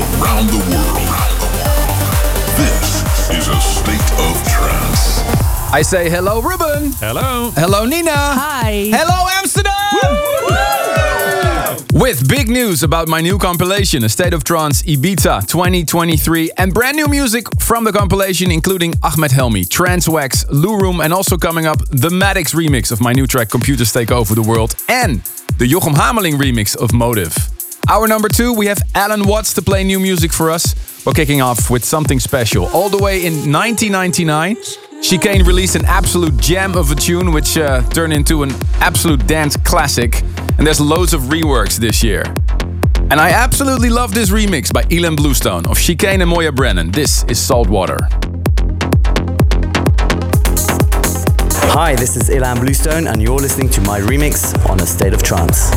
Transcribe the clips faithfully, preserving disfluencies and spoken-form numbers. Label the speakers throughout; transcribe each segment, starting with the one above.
Speaker 1: around the world. This is a state of trance.
Speaker 2: I say hello, Ruben.
Speaker 3: Hello.
Speaker 2: Hello, Nina.
Speaker 4: Hi.
Speaker 2: Hello, Amsterdam. With big news about my new compilation, A State of Trance Ibiza twenty twenty-three, and brand new music from the compilation, including Ahmed Helmi, Transwax, Lou Room, and also coming up the Maddox remix of my new track Computers Take Over the World, and the Jochem Hameling remix of Motive. Hour number two, we have Alan Watts to play new music for us. We're kicking off with something special. All the way in nineteen ninety-nine, Chicane released an absolute gem of a tune, which uh, turned into an absolute dance classic. And there's loads of reworks this year. And I absolutely love this remix by Ilan Bluestone of Chicane and Moya Brennan. This is Saltwater.
Speaker 5: Hi, this is Ilan Bluestone, and you're listening to my remix on A State of Trance.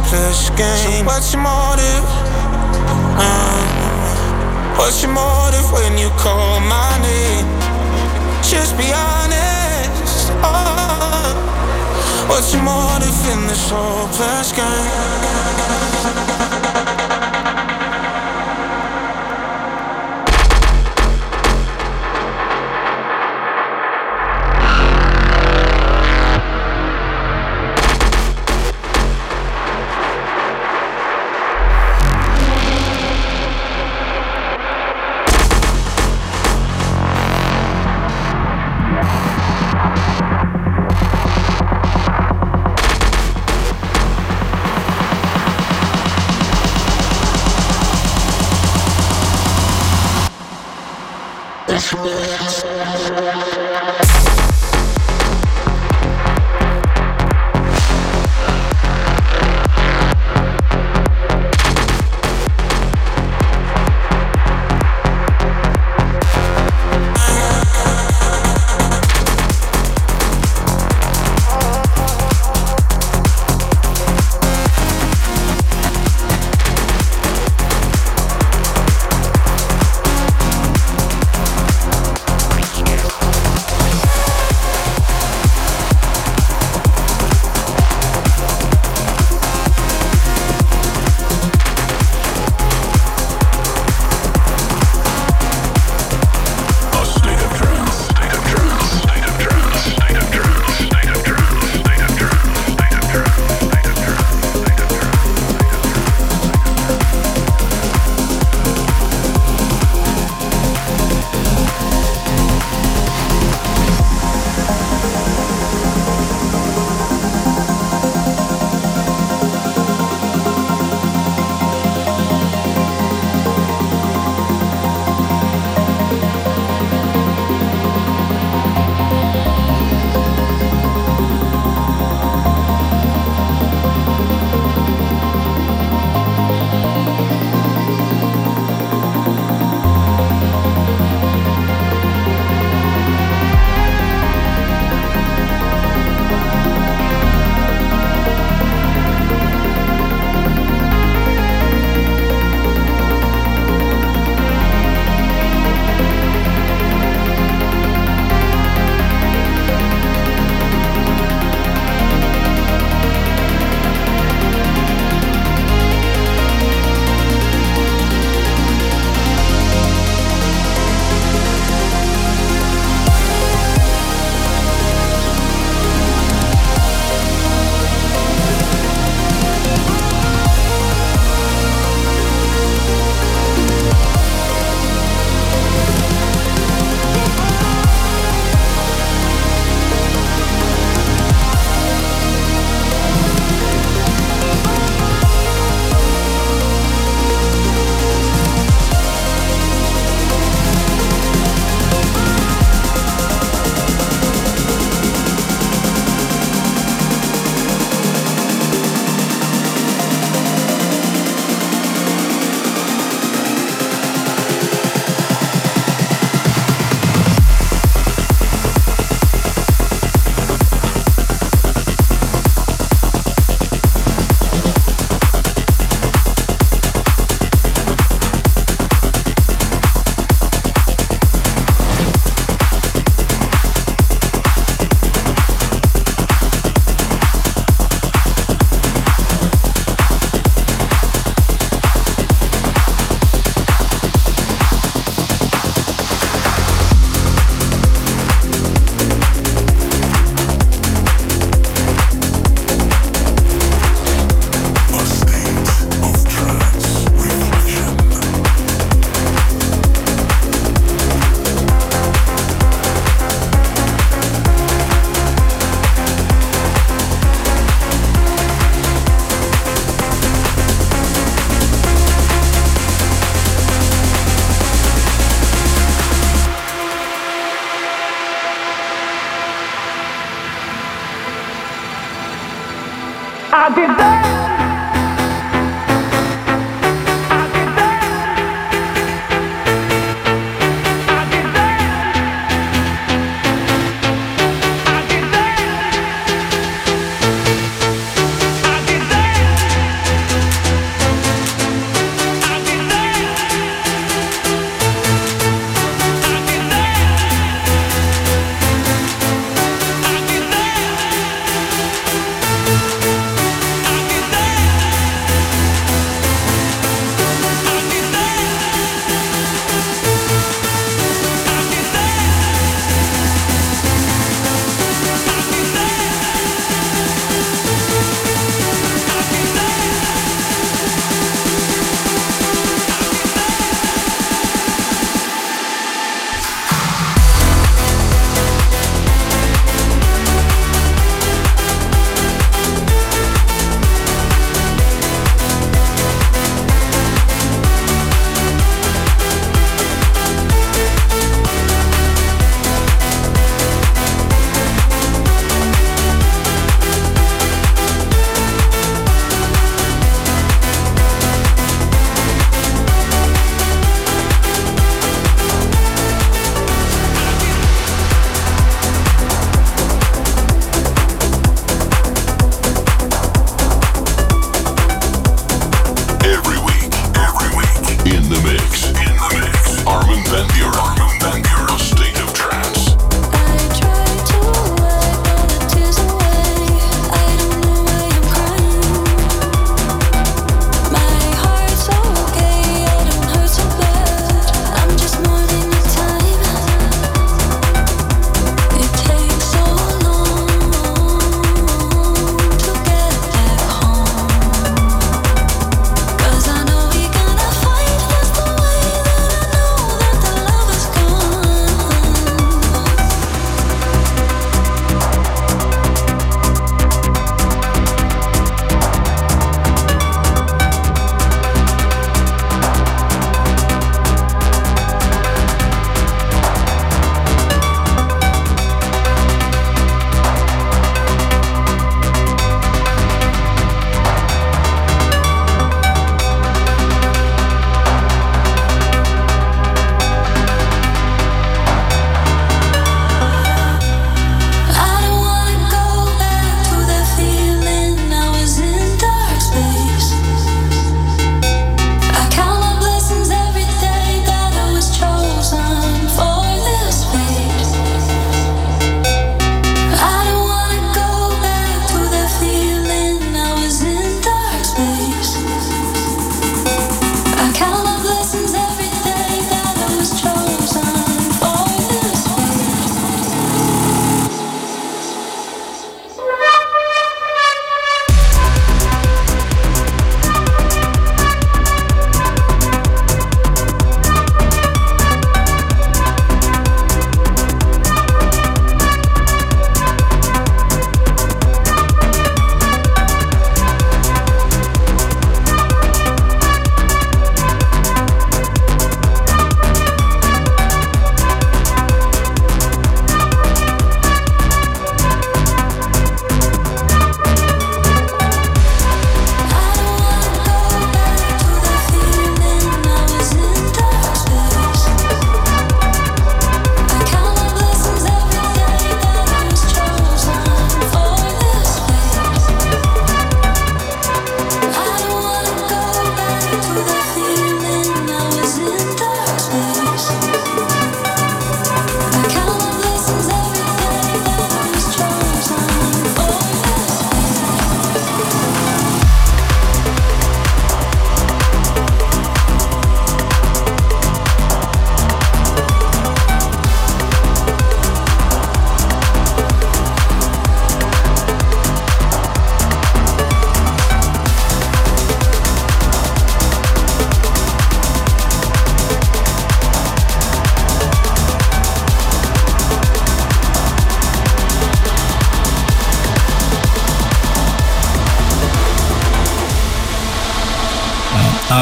Speaker 3: hopeless game. So what's your motive? Uh, what's your motive when you call my name? Just be honest. Oh, what's your motive in this hopeless game?
Speaker 4: I did that.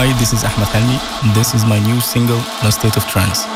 Speaker 6: Hi, this is Ahmed Helmi, and this is my new single, On a State of Trance.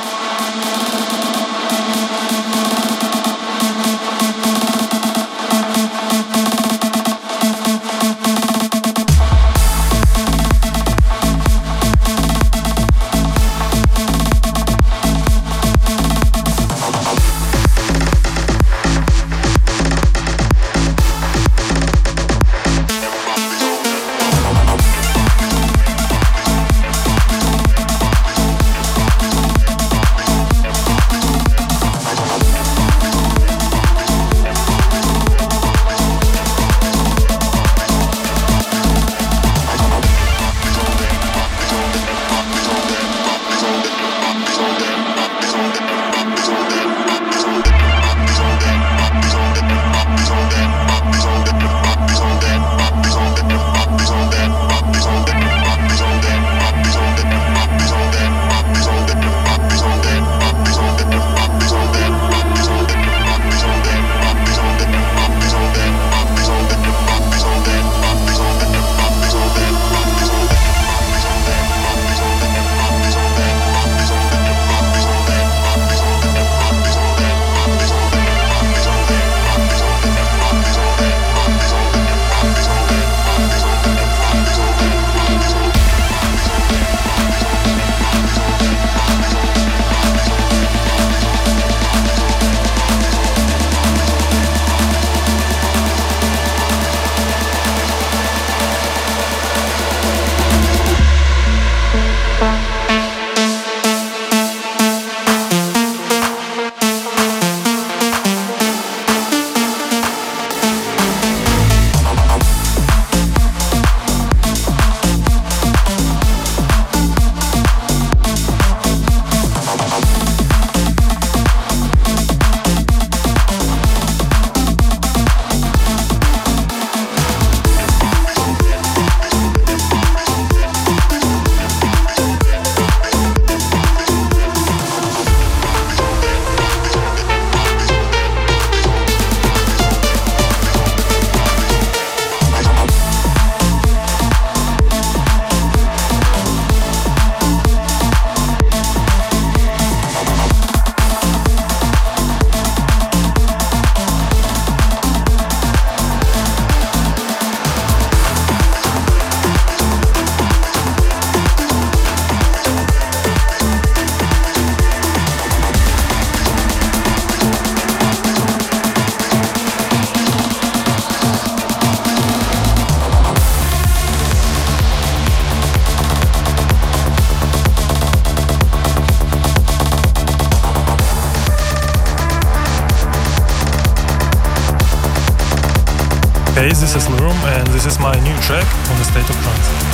Speaker 7: Hey, this is Lurum, and this is my new track on the State of Trance.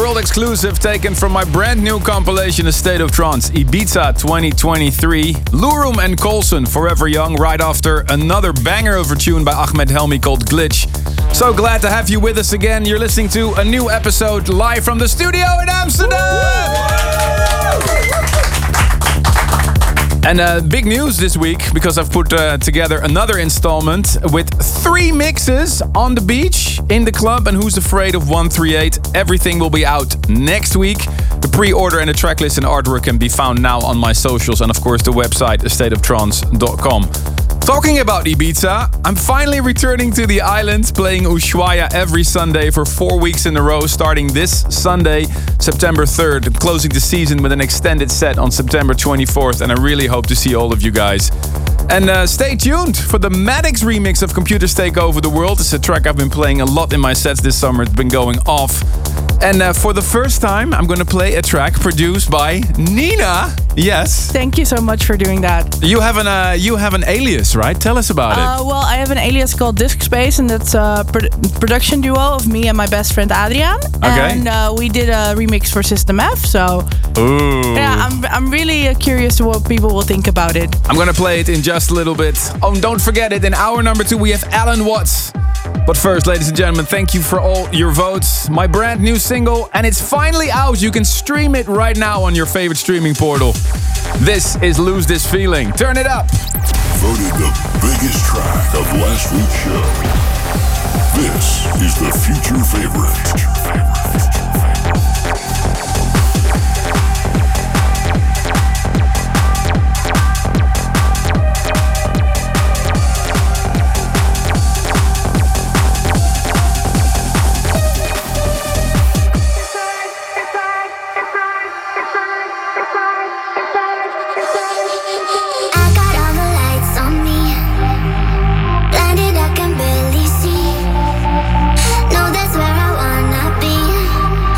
Speaker 2: world exclusive taken from my brand new compilation, A State of Trance, Ibiza twenty twenty-three. Lurum and Colson, Forever Young, right after another banger of a tune by Ahmed Helmy called Glitch. So glad to have you with us again. You're listening to a new episode live from the studio in Amsterdam! And uh, big news this week, because I've put uh, together another installment with three mixes on the beach, in the club, and Who's Afraid of one thirty-eight. Everything will be out next week. The pre-order and the tracklist and artwork can be found now on my socials and of course the website a state of trance dot com. Talking about Ibiza, I'm finally returning to the island, playing Ushuaia every Sunday for four weeks in a row, starting this Sunday, September third, and closing the season with an extended set on September twenty-fourth, and I really hope to see all of you guys. And uh, stay tuned for the Maddox remix of Computers Take Over the World. It's a track I've been playing a lot in my sets this summer. It's been going off. And uh, for the first time, I'm going to play a track produced by Nina. Yes.
Speaker 8: Thank you so much for doing that.
Speaker 2: You have an uh, you have an alias, right? Tell us about
Speaker 8: uh, it. Well, I have an alias called Disc Space, and that's a pro- production duo of me and my best friend Adriaan.
Speaker 2: Okay.
Speaker 8: And uh, we did a remix for System F. So
Speaker 2: Ooh.
Speaker 8: yeah, I'm I'm really uh, curious to what people will think about it.
Speaker 2: I'm going to play it in just a little bit. Oh, and don't forget it. In hour number two, we have Alan Watts. But first, ladies and gentlemen, thank you for all your votes. My brand new single, and it's finally out. You can stream it right now on your favorite streaming portal. This is Lose This Feeling. Turn it up.
Speaker 1: Voted the biggest track of last week's show. This is the future favorite.
Speaker 9: Blinded, I can barely see. No, that's where I wanna be.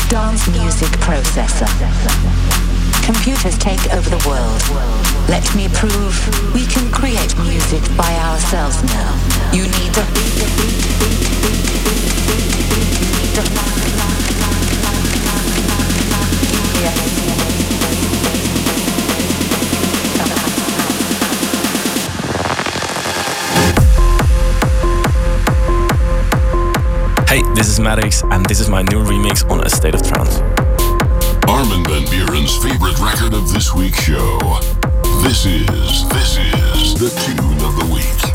Speaker 9: Dance music processor. Computers take over the world. Let me prove we can create music by ourselves now. You need the beat, the beat, the beat, the beat, the beat, the beat, the beat. You need the lock, lock, lock, lock, lock, lock, lock. Yeah.
Speaker 10: Hey, this is Maddox, and this is my new remix on A State of Trance.
Speaker 1: Armin van Buuren's favorite record of this week's show. This is, this is the tune of the week.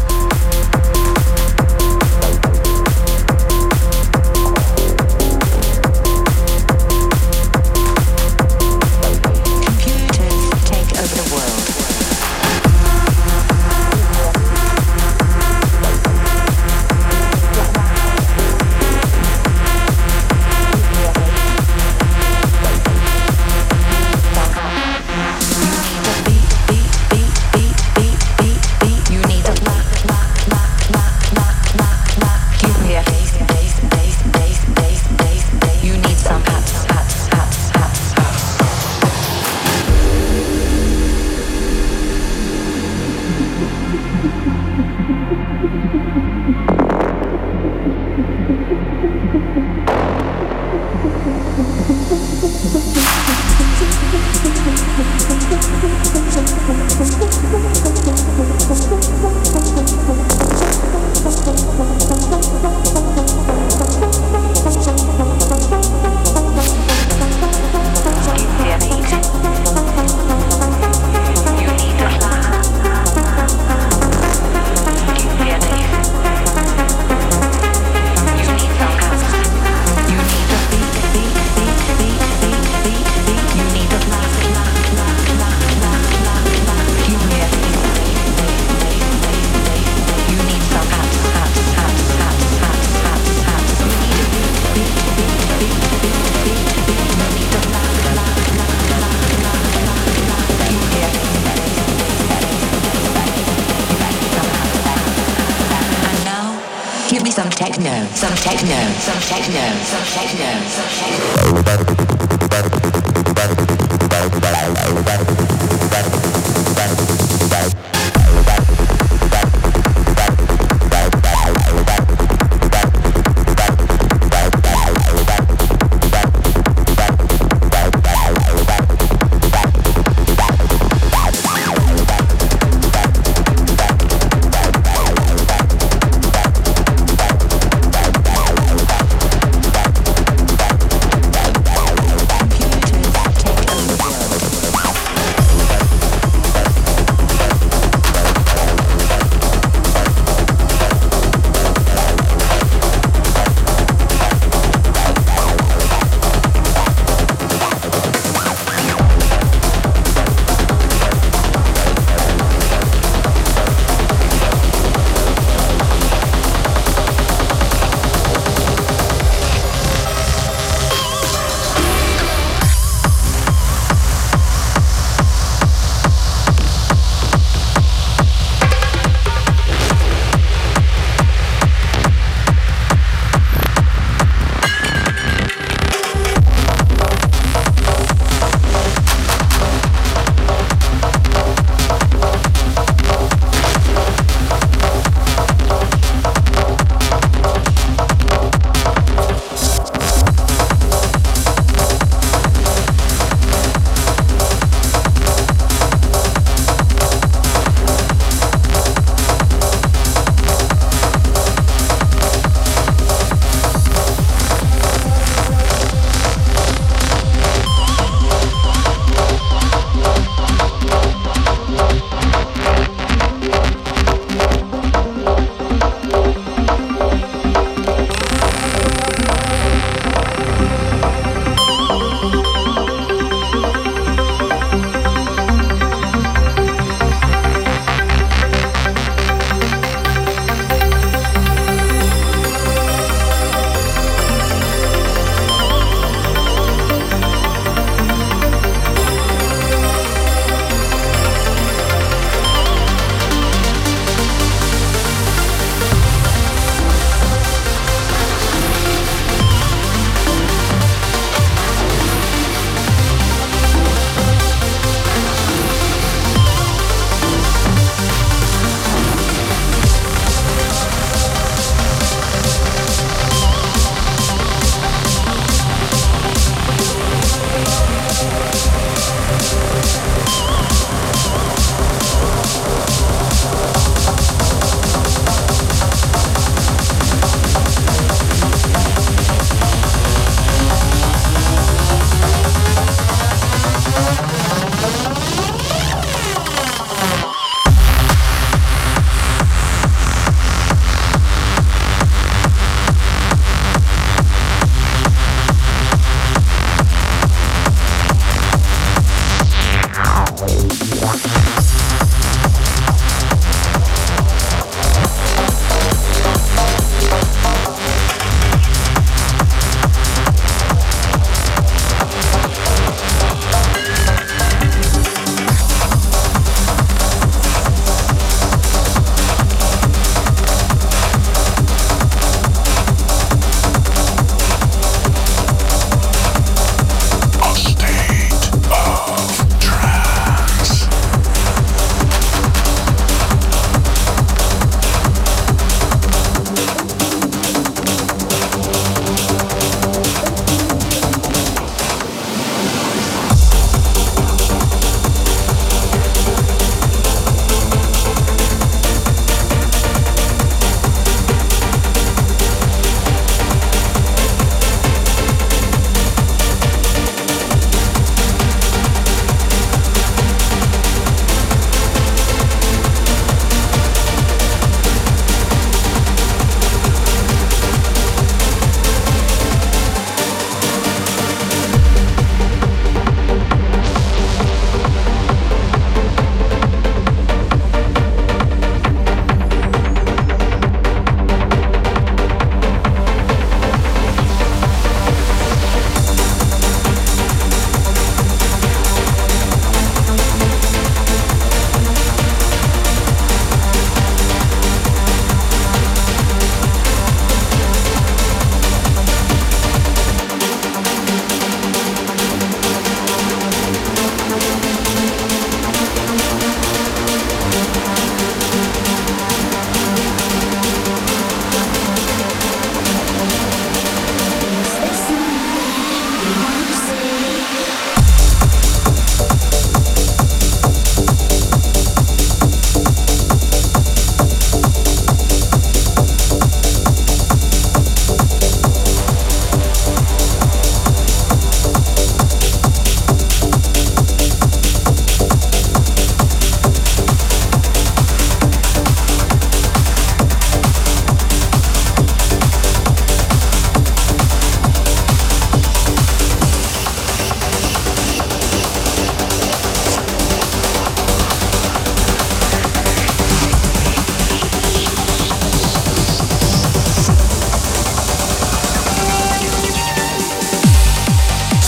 Speaker 9: Some techno, some techno, some techno, some techno, some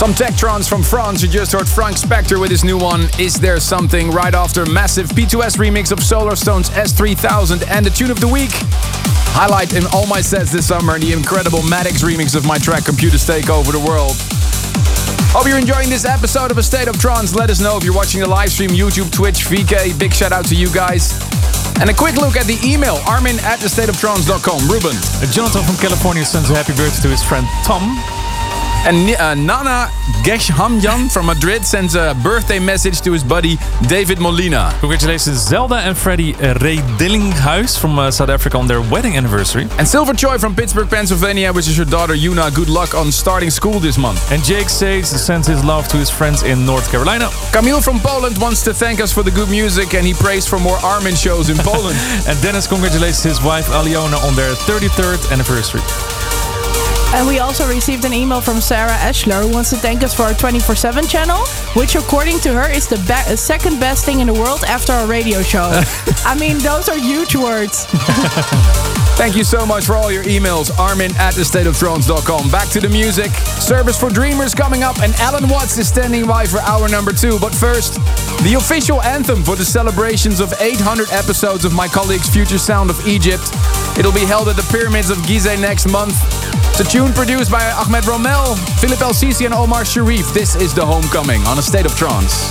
Speaker 2: Some tech trance from France. You just heard Frank Spector with his new one, Is There Something? Right after massive P two S remix of Solarstone's S three thousand. And the tune of the week, highlight in all my sets this summer, the incredible Maddox remix of my track Computers Take Over the World. Hope you're enjoying this episode of A State of Trance. Let us know if you're watching the live stream, YouTube, Twitch, V K. Big shout out to you guys. And a quick look at the email, armin at the state of trance dot com. Ruben.
Speaker 11: Jonathan from California sends a happy birthday to his friend Tom.
Speaker 2: And uh, Nana Geshamjan from Madrid sends a birthday message to his buddy David Molina.
Speaker 11: Congratulations Zelda and Freddie Redillinghuis from uh, South Africa on their wedding anniversary.
Speaker 2: And Silver Choi from Pittsburgh, Pennsylvania, which is your daughter Yuna. Good luck on starting school this month.
Speaker 11: And Jake Sage sends his love to his friends in North Carolina.
Speaker 2: Camille from Poland wants to thank us for the good music, and he prays for more Armin shows in Poland.
Speaker 11: And Dennis congratulates his wife Aliona on their thirty-third anniversary.
Speaker 8: And we also received an email from Sarah Eschler, who wants to thank us for our twenty-four seven channel, which according to her is the be- second best thing in the world after our radio show. I mean, those are huge words.
Speaker 2: Thank you so much for all your emails. Armin at the state of trance dot com. Back to the music. Service for Dreamers coming up, and Alan Watts is standing by for hour number two. But first, the official anthem for the celebrations of eight hundred episodes of my colleagues' Future Sound of Egypt. It'll be held at the Pyramids of Gizeh next month. It's a tune produced by Ahmed Romel, Philip El Sisi and Omar Sharif. This is The Homecoming on A State of Trance.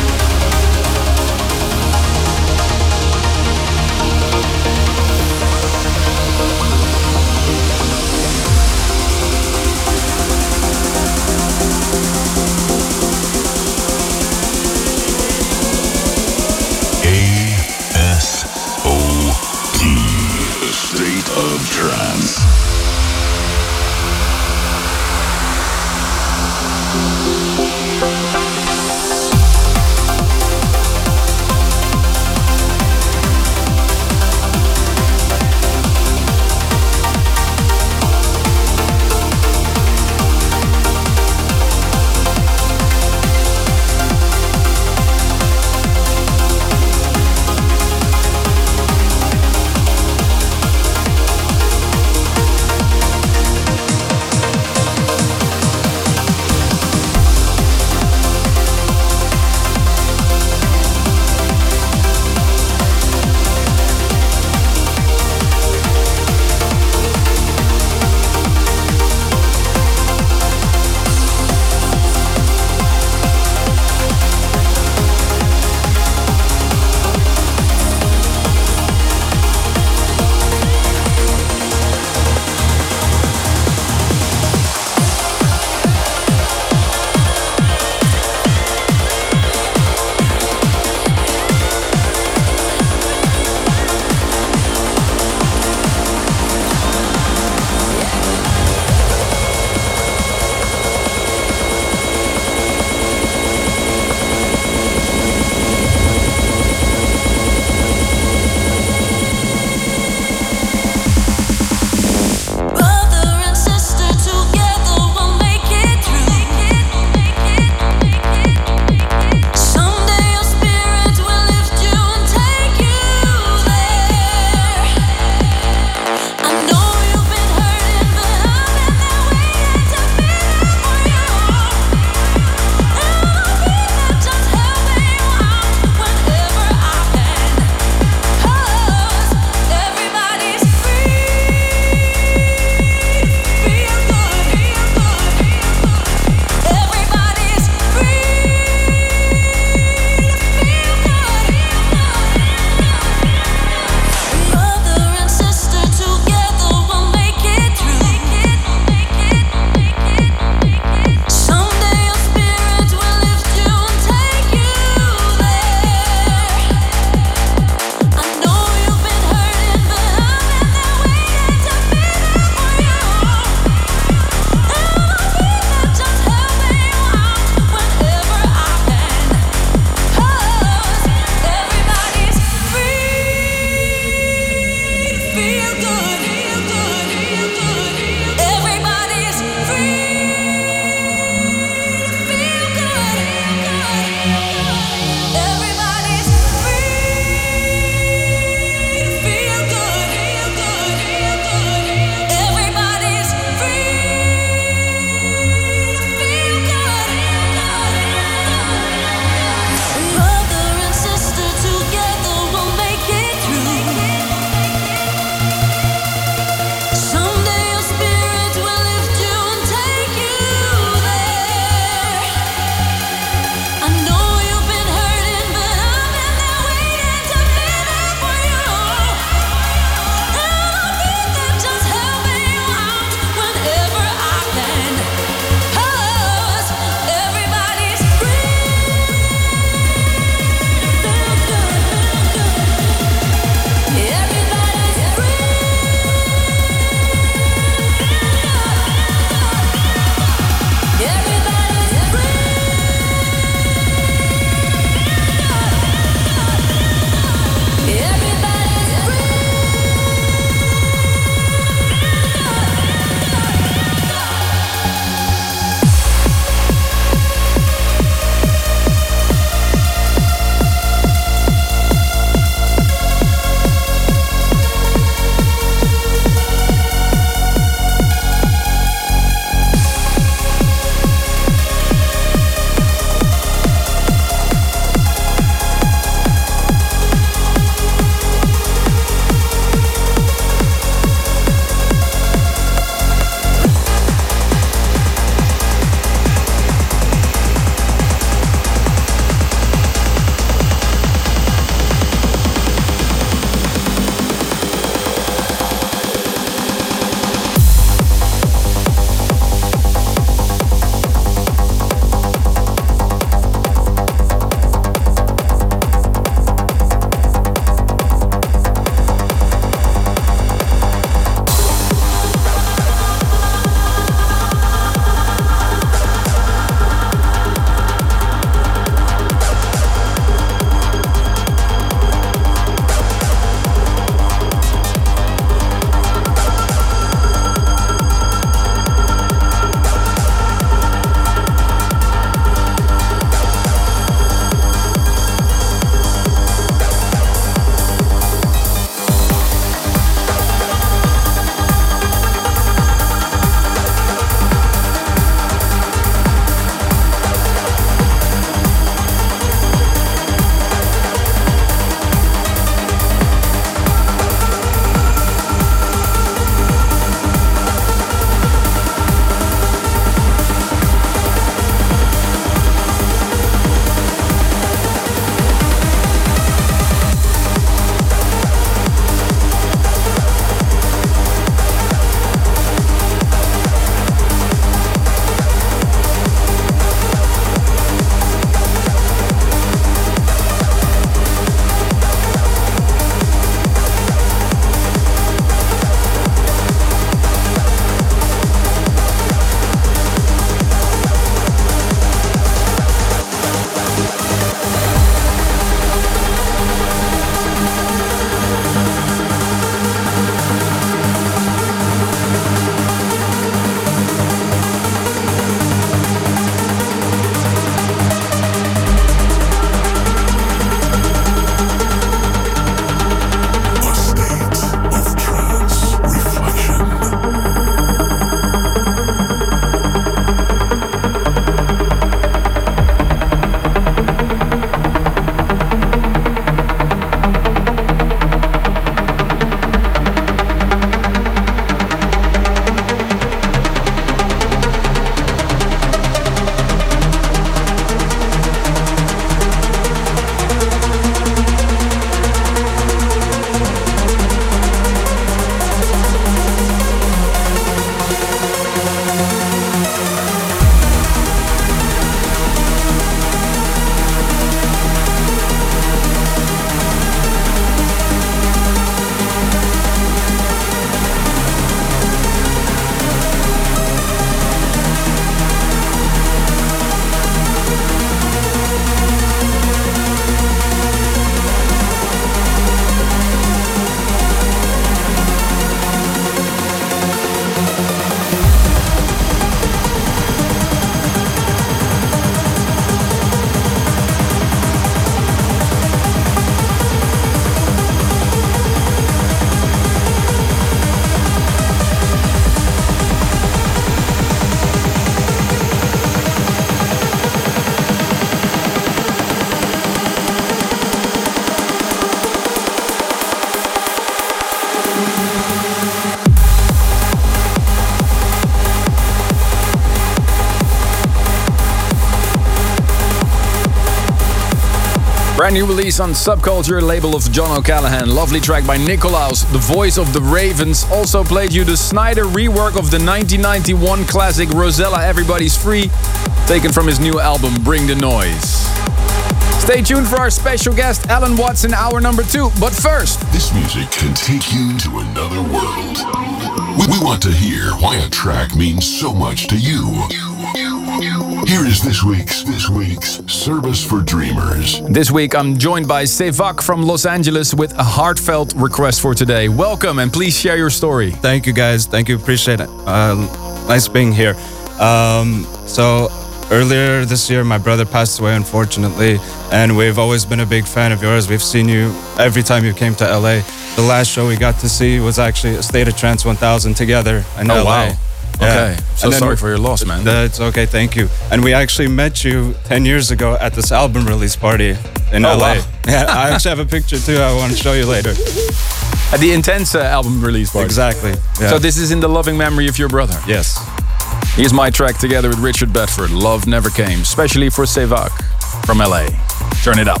Speaker 2: Brand new release on Subculture, label of John O'Callaghan. Lovely track by Nicolaus, the voice of the Ravens. Also played you the Snyder rework of the nineteen ninety-one classic Rosella Everybody's Free, taken from his new album Bring the Noise. Stay tuned for our special guest, Alan Watson, hour number two. But first,
Speaker 1: this music can take you to another world. We, we want to hear why a track means so much to you. Here is this week's this week's Service for Dreamers.
Speaker 2: This week I'm joined by Sevak from Los Angeles with a heartfelt request for today. Welcome and please share your story.
Speaker 12: Thank you guys. Thank you. Appreciate it. Uh, nice being here. Um, so earlier this year my brother passed away, unfortunately, and we've always been a big fan of yours. We've seen you every time you came to L A. The last show we got to see was actually a State of Trance one thousand together in
Speaker 2: oh,
Speaker 12: L A.
Speaker 2: Wow. Okay,
Speaker 12: yeah.
Speaker 2: so sorry for your loss, man.
Speaker 12: That's okay, thank you. And we actually met you ten years ago at this album release party in
Speaker 2: oh,
Speaker 12: L A.
Speaker 2: Wow.
Speaker 12: Yeah, I actually have a picture too I want to show you later.
Speaker 2: At the Intense uh, album release party.
Speaker 12: Exactly. Yeah.
Speaker 2: So this is in the loving memory of your brother?
Speaker 12: Yes.
Speaker 2: Here's my track together with Richard Bedford, Love Never Came, especially for Sevak from L A. Turn it up.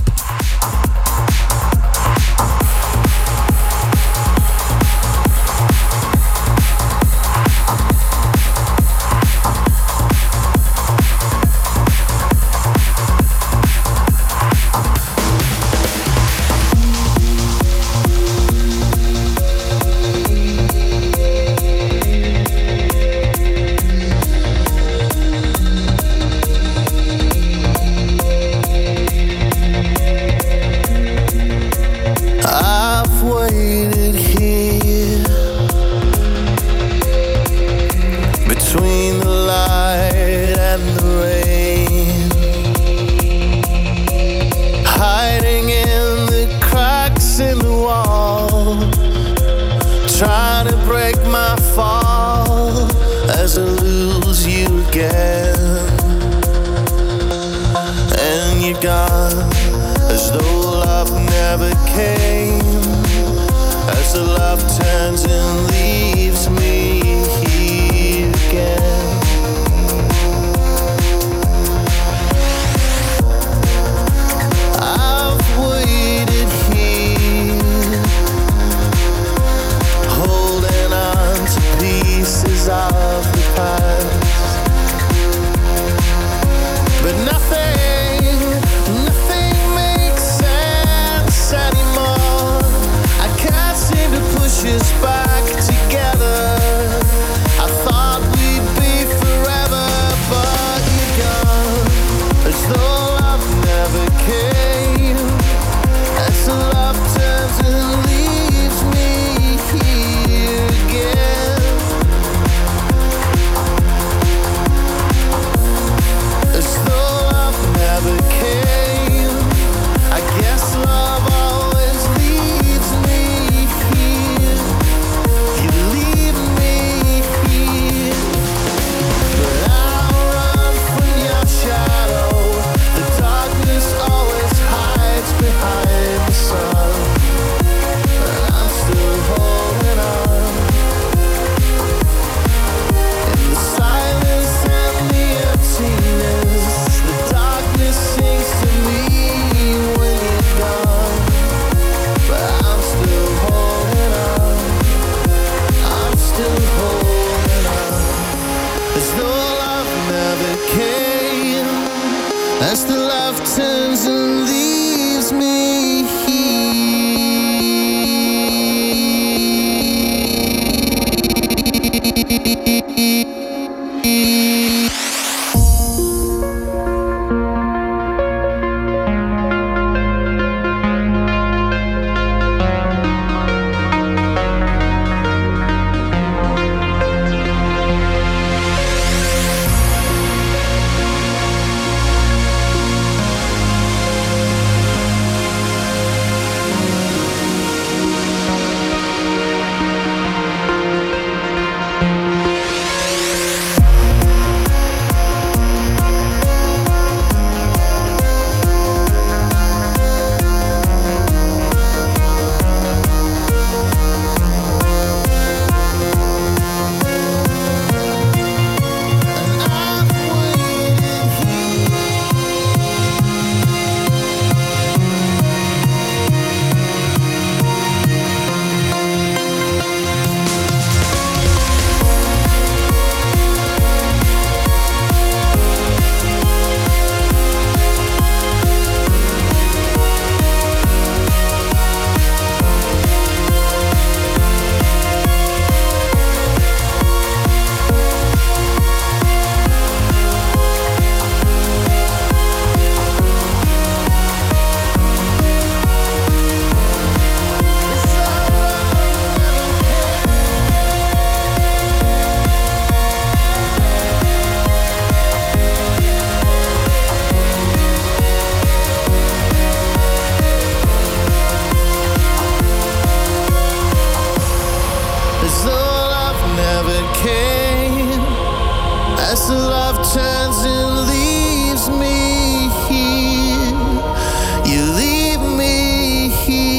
Speaker 13: So love turns and leaves me here. You leave me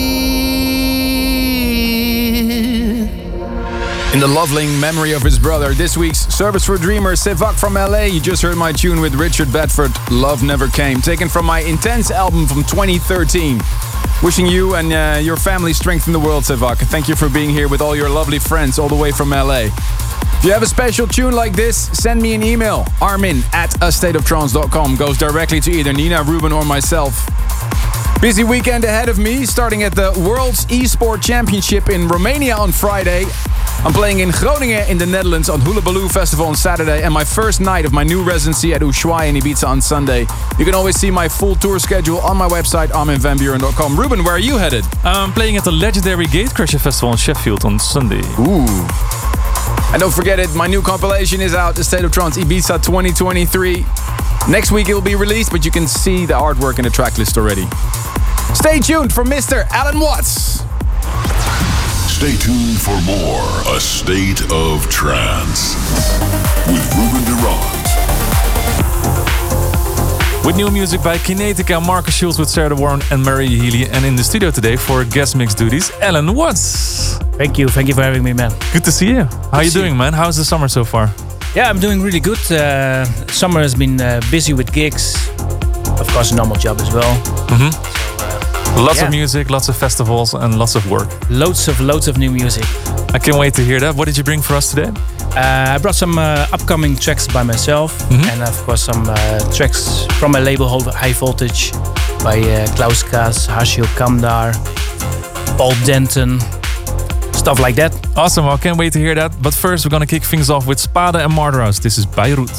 Speaker 13: here.
Speaker 2: In the loving memory of his brother, this week's Service for Dreamers, Sevak from L A. You just heard my tune with Richard Bedford, Love Never Came, taken from my Intense album from twenty thirteen. Wishing you and uh, your family strength in the world, Sevak. Thank you for being here with all your lovely friends all the way from L A. If you have a special tune like this, send me an email. Armin at a state of trance dot com goes directly to either Nina, Ruben or myself. Busy weekend ahead of me, starting at the World's Esport Championship in Romania on Friday. I'm playing in Groningen in the Netherlands on Hula Baloo Festival on Saturday, and my first night of my new residency at Ushuaia in Ibiza on Sunday. You can always see my full tour schedule on my website, armin van buuren dot com. Ruben, where are you headed?
Speaker 11: I'm playing at the legendary Gatecrasher Festival in Sheffield on Sunday.
Speaker 2: Ooh. And don't forget it, my new compilation is out, The State of Trance Ibiza twenty twenty-three. Next week it will be released, but you can see the artwork in the tracklist already. Stay tuned for Mister Alan Watts.
Speaker 1: Stay tuned for more A State of Trance with Ruben de Ronde.
Speaker 11: With new music by Kinetica, Marcus Schulz with Sarah Warren and Mary Healy. And in the studio today for guest mix duties, Alan Watts.
Speaker 14: Thank you. Thank you for having me, man.
Speaker 11: Good to see you. How are you doing, man? How's the summer so far?
Speaker 14: Yeah, I'm doing really good. Uh, summer has been uh, busy with gigs. Of course, a normal job as well.
Speaker 11: Mm-hmm. So, uh, lots
Speaker 14: yeah.
Speaker 11: of music, lots of festivals, and lots of work.
Speaker 14: Loads of loads of new music.
Speaker 11: I can't wait to hear that. What did you bring for us today?
Speaker 14: Uh, I brought some uh, upcoming tracks by myself,
Speaker 11: mm-hmm.
Speaker 14: and of course some uh, tracks from my label High Voltage by uh, Klaus Kaas, Harshil Kamdar, Paul Denton, stuff like that.
Speaker 11: Awesome, I can't wait to hear that. But first we're gonna kick things off with Spade and Marderhouse. This is Beirut.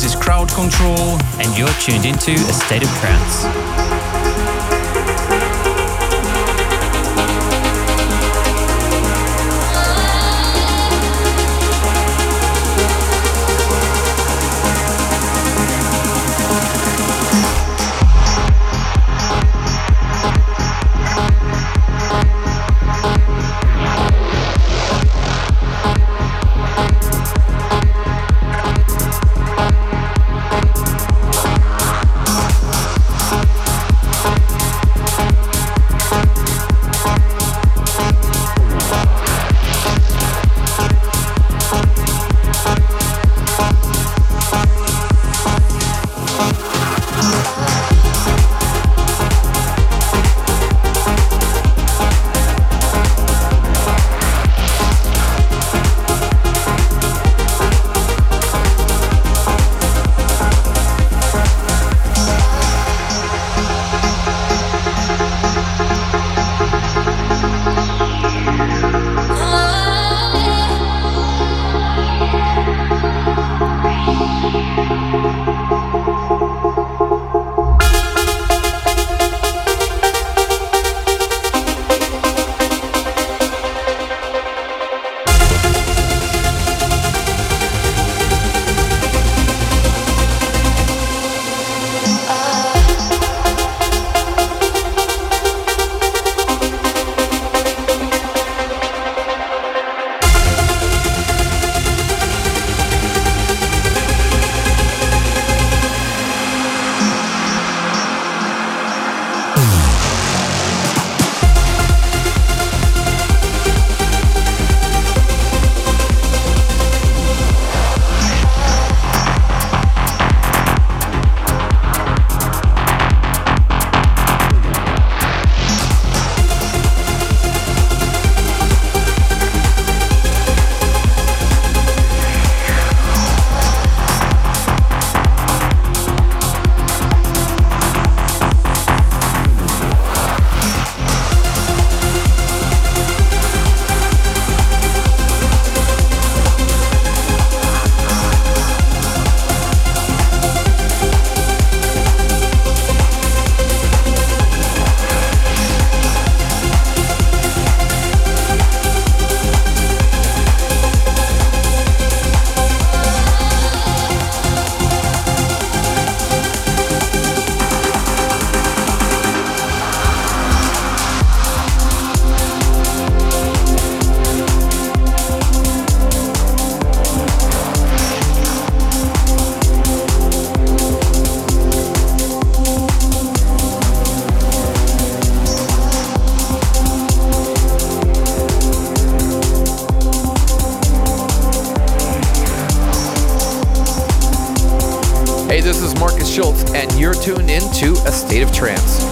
Speaker 15: This is Crowd Control, and you're tuned into A State of Trance.
Speaker 16: And you're tuned into A State of Trance.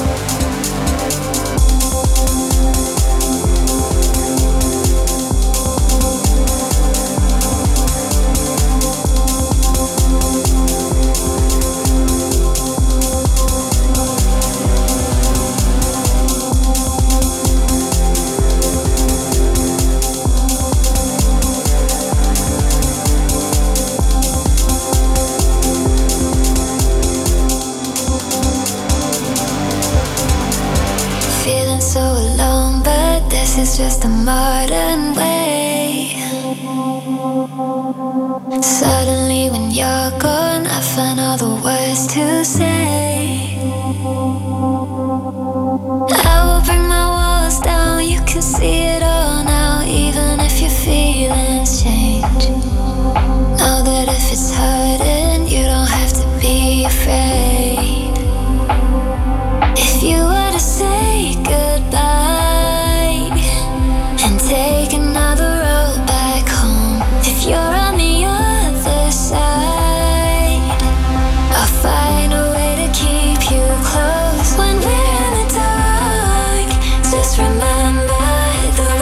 Speaker 17: It's just a modern way. Suddenly when you're gone, I find all the words to say. I will bring my walls down, you can see it all now. Even if your feelings change, know that if it's hurting, you don't have to be afraid. If you were to say goodbye and take another road back home, if you're on the other side, I'll find a way to keep you close. When we're in the dark, just remember the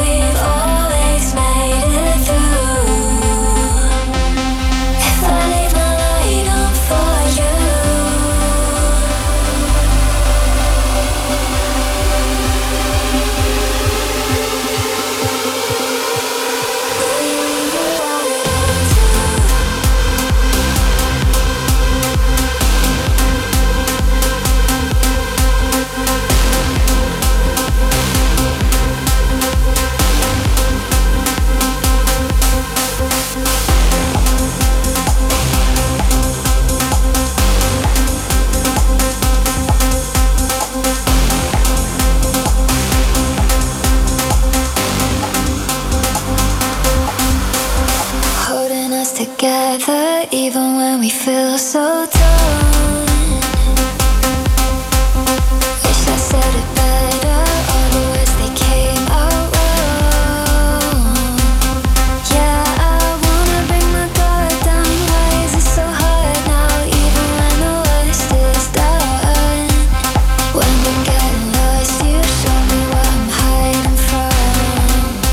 Speaker 17: together even when we feel so done. Wish I said it better, all the words they came out wrong. Yeah, I wanna bring my guard down. Why is it so hard now, even when the worst is done? When I'm getting lost, you show me what I'm hiding from.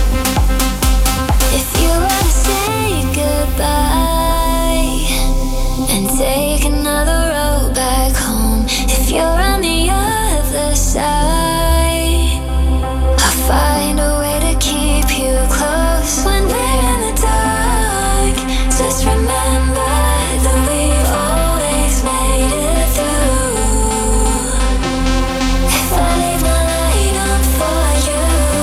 Speaker 17: If you wanna say goodbye and take another road back home, if you're on the other side, I'll find a way to keep you close when we're in the dark. Just remember that we've always made it through. If I leave my light on for you,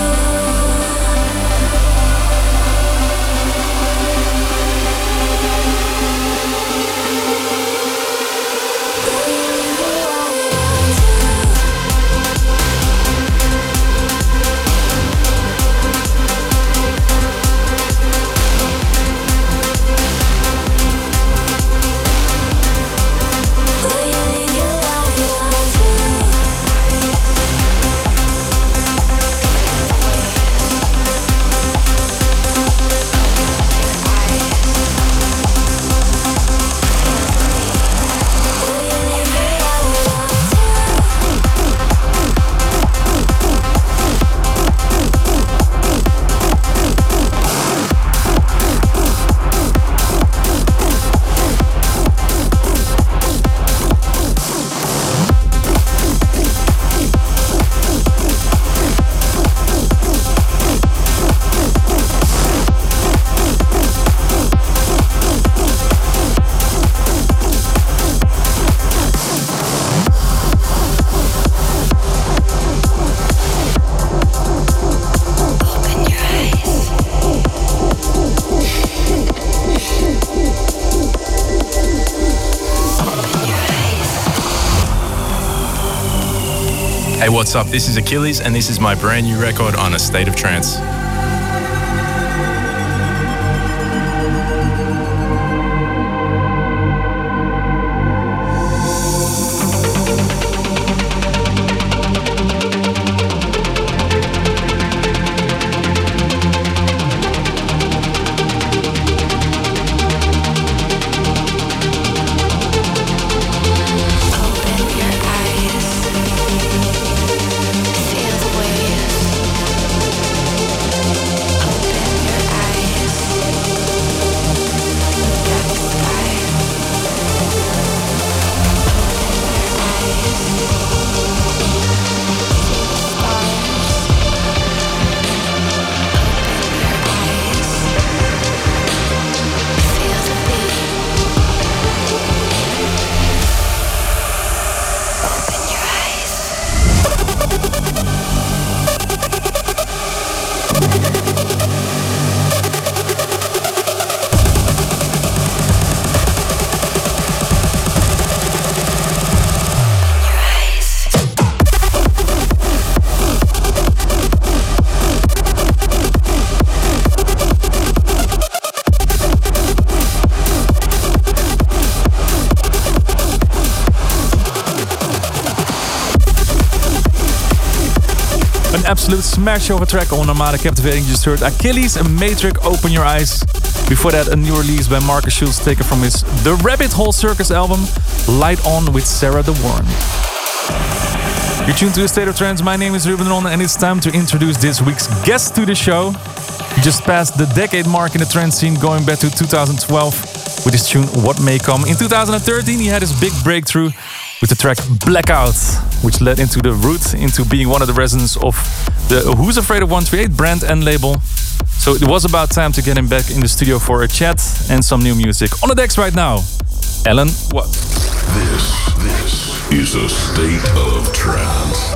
Speaker 10: Hey, what's up? This is Achilles, and this is my brand new record on A State of Trance.
Speaker 11: Absolute smash of a track on Armada Captivating. Just heard Achilles and Matrix, Open Your Eyes. Before that, a new release by Marcus Schulz taken from his The Rabbit Hole Circus album, Light On with Sarah De Warren. You're tuned to A State of Trance. My name is Ruben Ron, and it's time to introduce this week's guest to the show. He just passed the decade mark in the trance scene, going back to two thousand twelve with his tune What May Come. In two thousand thirteen, he had his big breakthrough with the track Blackout, which led into the route into being one of the residents of the Who's Afraid of one thirty-eight brand and label. So it was about time to get him back in the studio for a chat and some new music. On the decks right now, Alan What?
Speaker 1: This, this is A State of Trance.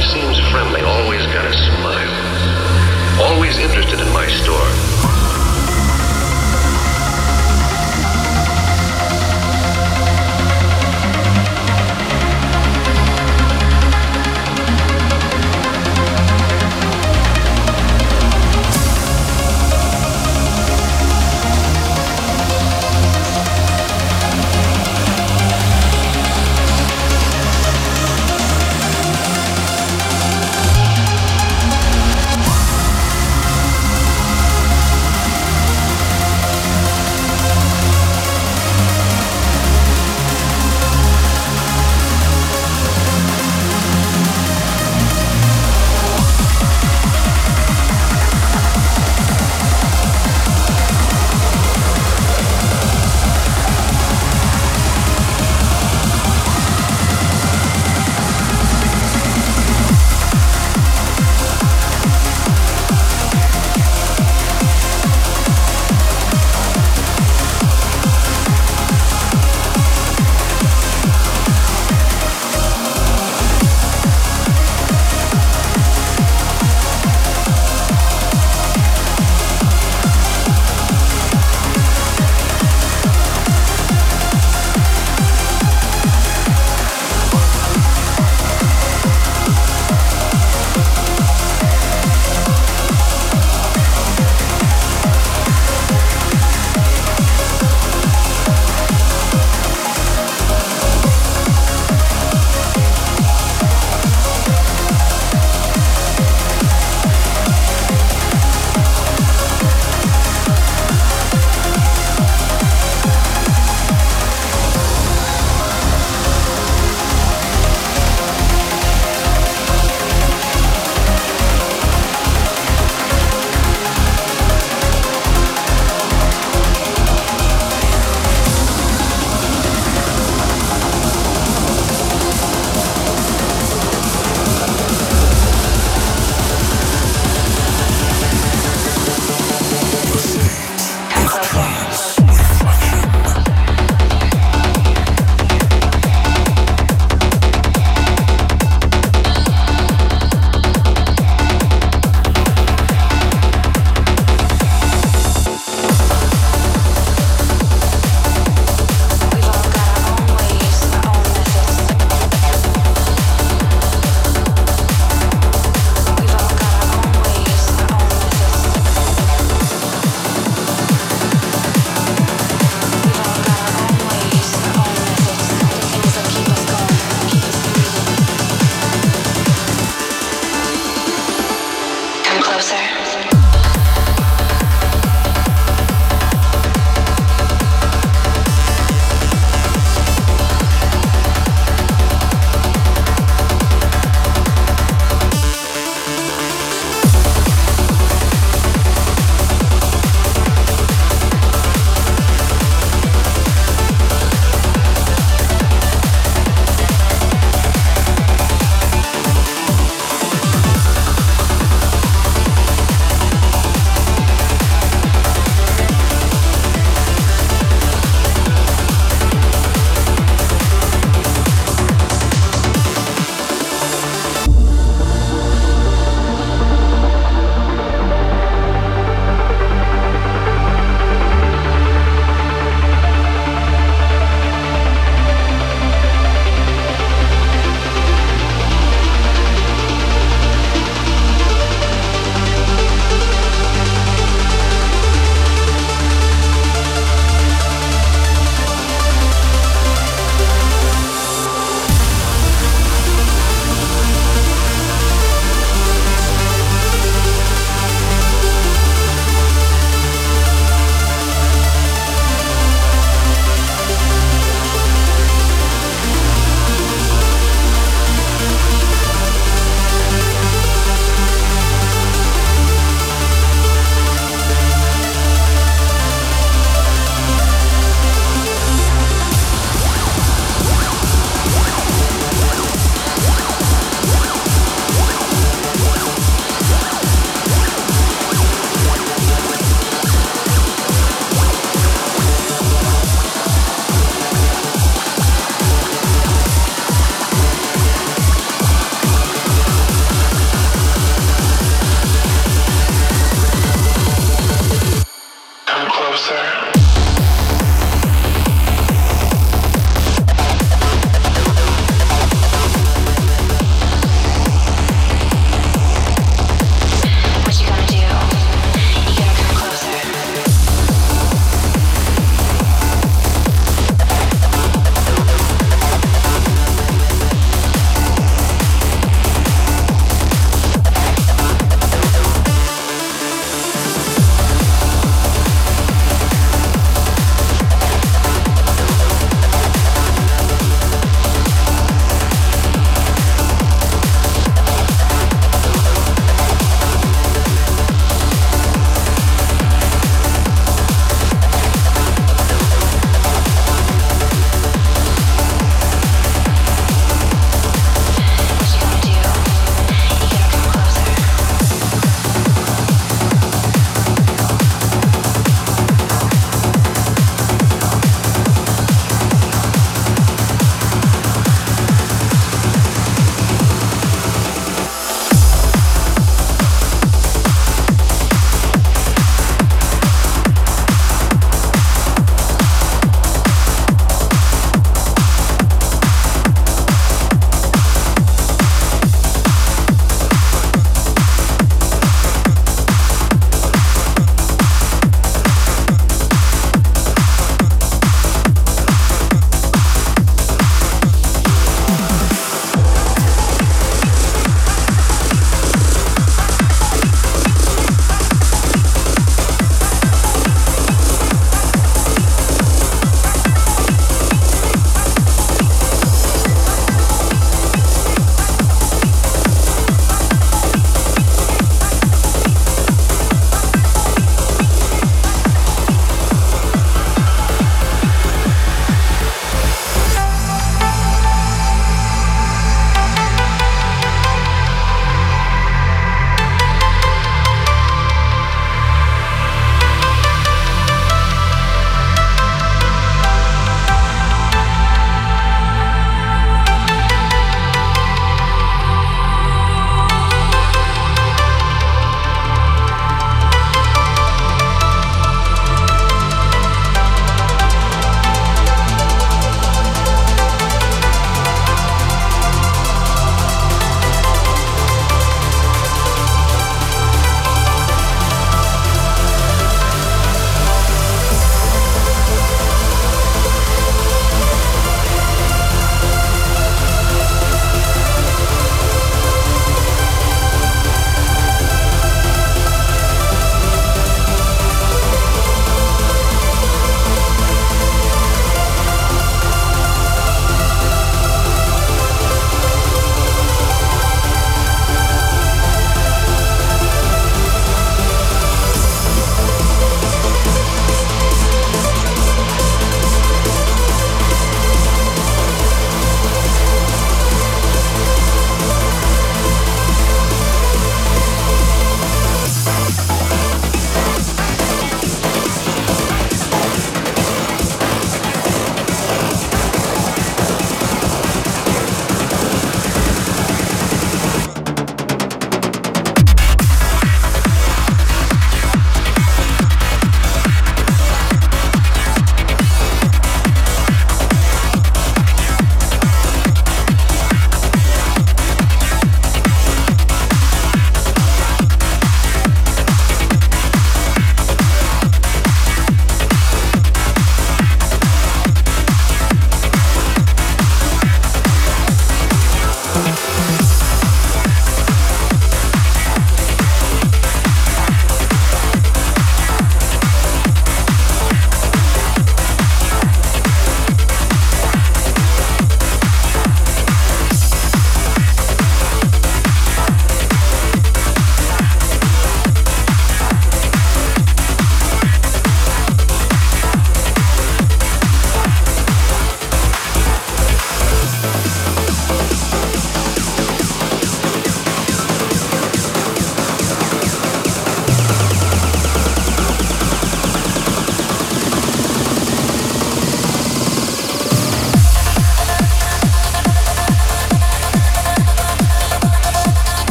Speaker 18: always seems friendly, always got a smile. Always interested in my store.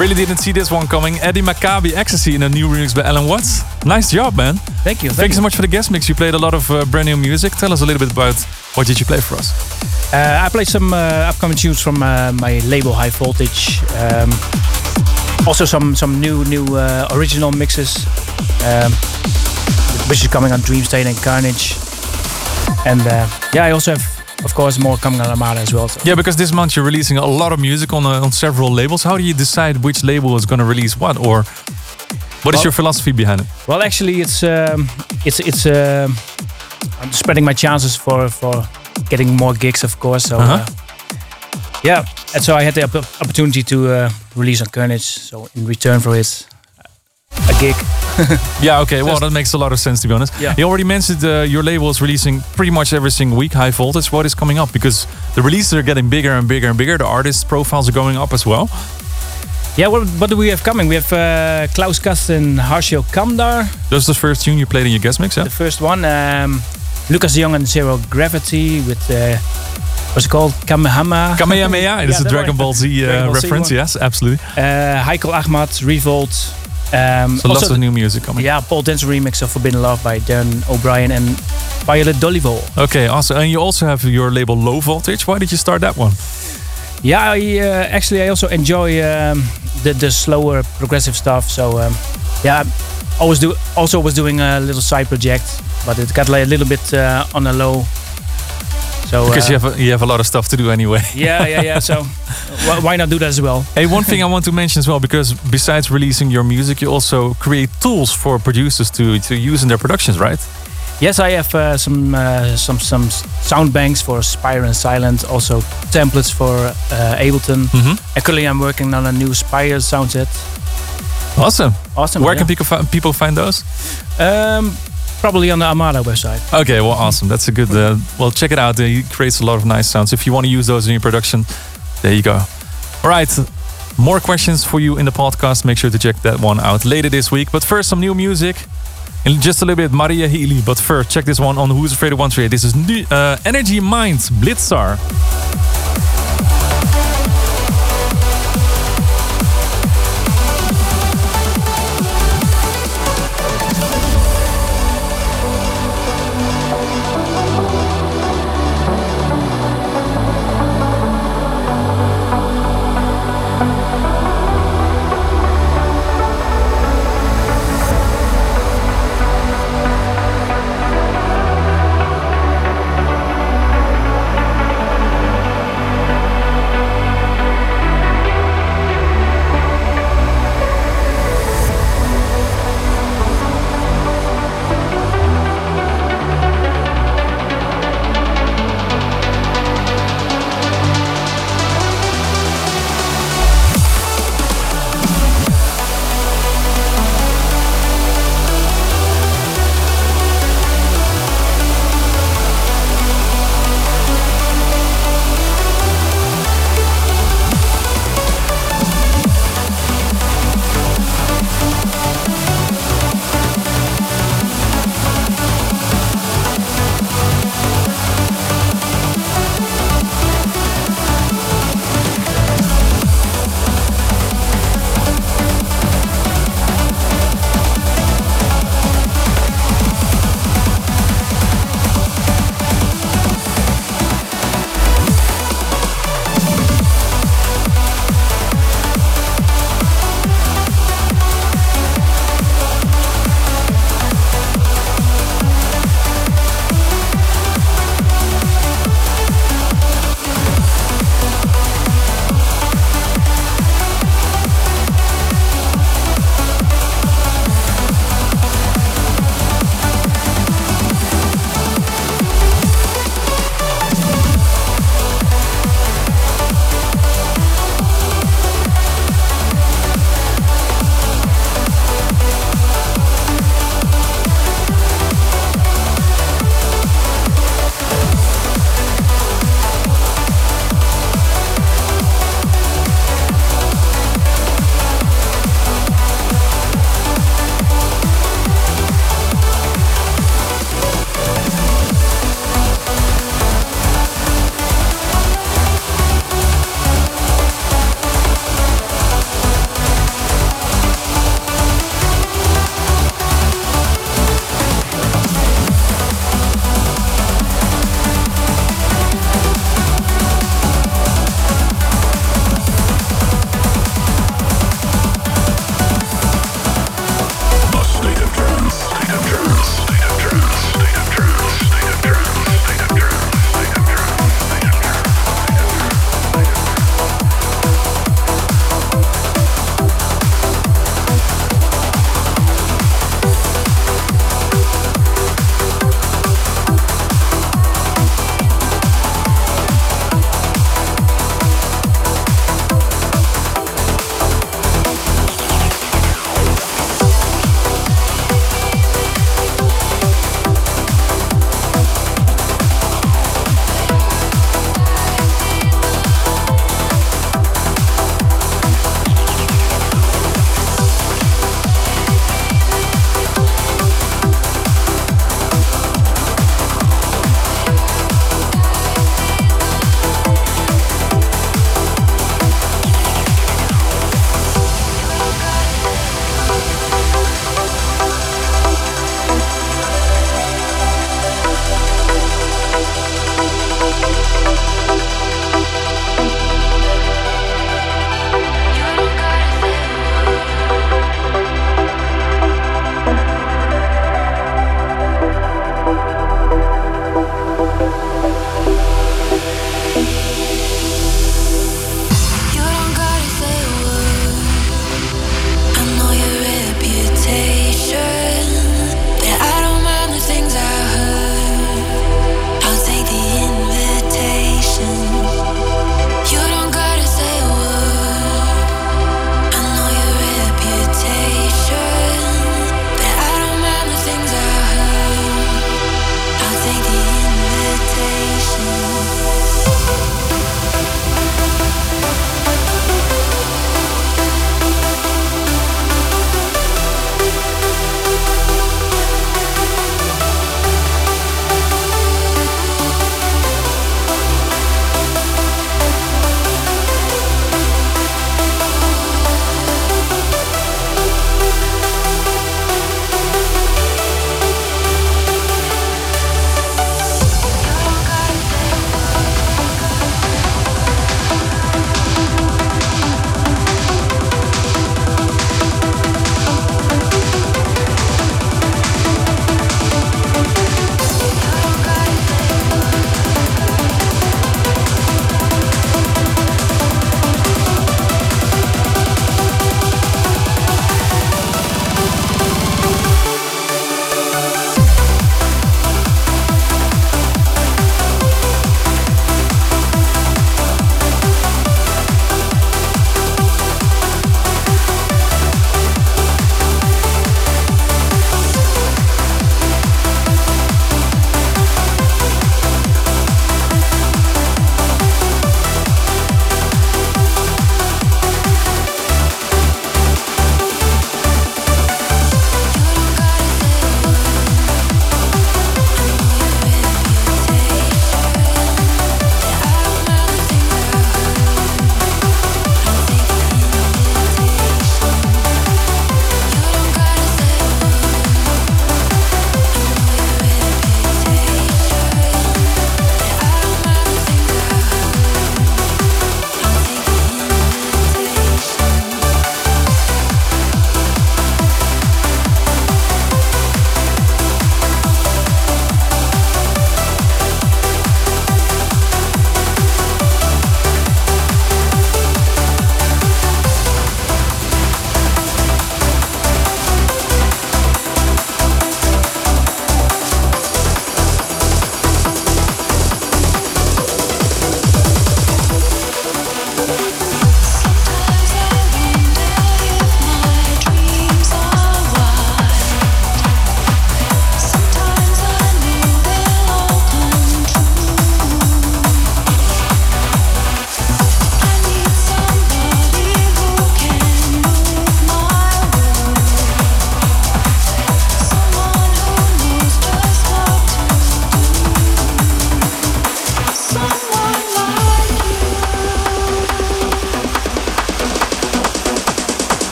Speaker 11: Really didn't see this one coming. Eddie Maccabi, Ecstasy in a new remix by Alan Watts. Nice job, man.
Speaker 14: Thank you. Thank,
Speaker 11: Thank you so
Speaker 14: you.
Speaker 11: much for the guest mix. You played a lot of uh, brand new music. Tell us a little bit about what did you play for us.
Speaker 14: Uh, I played some uh, upcoming tunes from uh, my label High Voltage. Um, also some some new new uh, original mixes, um, which is coming on Dreamstate and Carnage. And uh, yeah, I also have, of course, more coming on Armada as well. So.
Speaker 11: Yeah, because this month you're releasing a lot of music on uh, on several labels. How do you decide which label is going to release what, or what is
Speaker 14: well,
Speaker 11: your philosophy behind it?
Speaker 14: Well, actually, it's um, it's it's uh, I'm spreading my chances for for getting more gigs, of course. So uh-huh. uh, yeah, and so I had the opportunity to uh, release on Carnage. So in return for it, a gig.
Speaker 11: Yeah, okay. Well, that makes a lot of sense, to be honest.
Speaker 14: Yeah.
Speaker 11: You already mentioned uh, your label is releasing pretty much every single week High Voltage. What is coming up? Because the releases are getting bigger and bigger and bigger. The artist profiles are going up as well.
Speaker 14: Yeah, what, what do we have coming? We have uh, Klaus Kast and Harshio Kamdar.
Speaker 11: That's the first tune you played in your guest mix, yeah?
Speaker 14: The first one. Um, Lucas de Jong and Zero Gravity with, uh, what's it called? Kamehameha.
Speaker 11: Kamehameha. It's
Speaker 14: yeah,
Speaker 11: a Dragon Ball Z uh,
Speaker 14: Dragon Ball
Speaker 11: reference,
Speaker 14: Z
Speaker 11: yes, absolutely.
Speaker 14: Uh, Heikel Ahmad, Revolt. Um,
Speaker 11: so lots of new music coming.
Speaker 14: Yeah, Paul Dance remix of Forbidden Love by Darren O'Brien and Violet Dolivo.
Speaker 11: Okay, awesome. And you also have your label Low Voltage. Why did you start that one?
Speaker 14: Yeah, I, uh, actually I also enjoy um, the, the slower progressive stuff. So um, yeah, I always do. Also was doing a little side project, but it got like a little bit uh, on a low. So,
Speaker 11: because
Speaker 14: uh,
Speaker 11: you have a, you have a lot of stuff to do anyway.
Speaker 14: Yeah, yeah, yeah. So why, why not do that as well?
Speaker 11: Hey, one thing I want to mention as well, because besides releasing your music, you also create tools for producers to to use in their productions, right?
Speaker 14: Yes, I have uh, some uh, some some sound banks for Spire and Silent, also templates for uh, Ableton.
Speaker 11: Mm-hmm.
Speaker 14: And currently I'm working on a new Spire sound set.
Speaker 11: Awesome.
Speaker 14: Awesome.
Speaker 11: Where
Speaker 14: yeah.
Speaker 11: can people find, people find those?
Speaker 14: Um, probably on the Armada website.
Speaker 11: Okay, well, awesome. That's a good. Uh, well, check it out. Uh, he creates a lot of nice sounds. If you want to use those in your production, there you go. All right. More questions for you in the podcast. Make sure to check that one out later this week. But first, some new music. In just a little bit, Maria Healy. But first, check this one on Who's Afraid of one thirty-eight. This is new, uh, Energy Minds Blitzar.
Speaker 13: Thank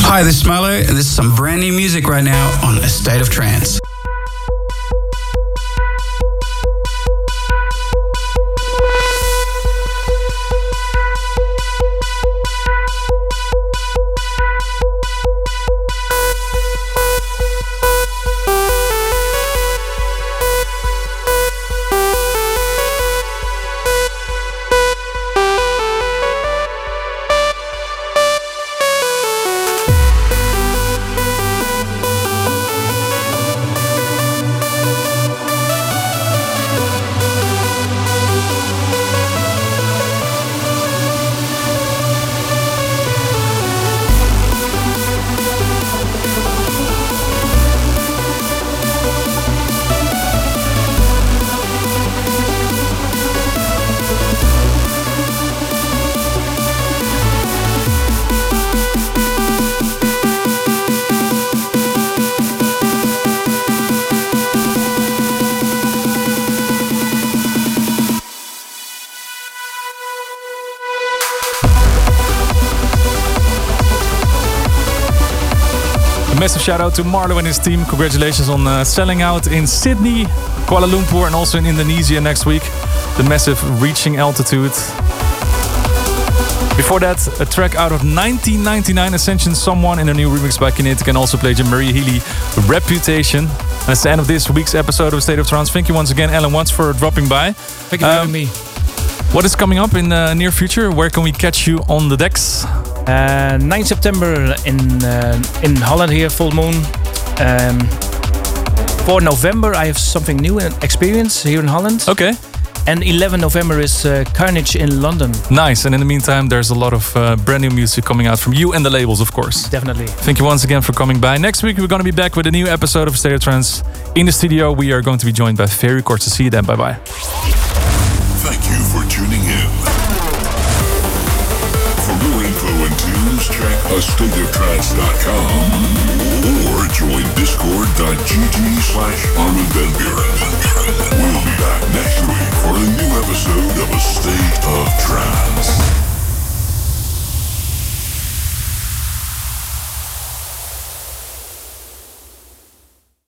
Speaker 19: Hi, this is Milo, and this is some brand new music right now on A State of Trance.
Speaker 11: Massive shout out to Marlo and his team. Congratulations on uh, selling out in Sydney, Kuala Lumpur, and also in Indonesia next week. The massive Reaching Altitude. Before that, a track out of nineteen ninety-nine, Ascension Someone, in a new remix by Kinetic, and also played Maria Healy, Reputation. And that's the end of this week's episode of State of Trance. Thank you once again, Alan Watts, for dropping by.
Speaker 14: Thank you for having me.
Speaker 11: What is coming up in the near future? Where can we catch you on the decks?
Speaker 14: Uh, ninth September in uh, in Holland here, Full Moon. Um, for November, I have something new, an experience here in Holland.
Speaker 11: Okay.
Speaker 14: And eleventh November is uh, Carnage in London.
Speaker 11: Nice. And in the meantime, there's a lot of uh, brand new music coming out from you and the labels, of course.
Speaker 14: Definitely.
Speaker 11: Thank you once again for coming by. Next week, we're going to be back with a new episode of State of Trance. In the studio, we are going to be joined by Fairy Court. So see you then. Bye-bye.
Speaker 1: Thank you for tuning in. For more info and tunes, check a state of trance dot com or join discord dot g g slash Armin van Buren.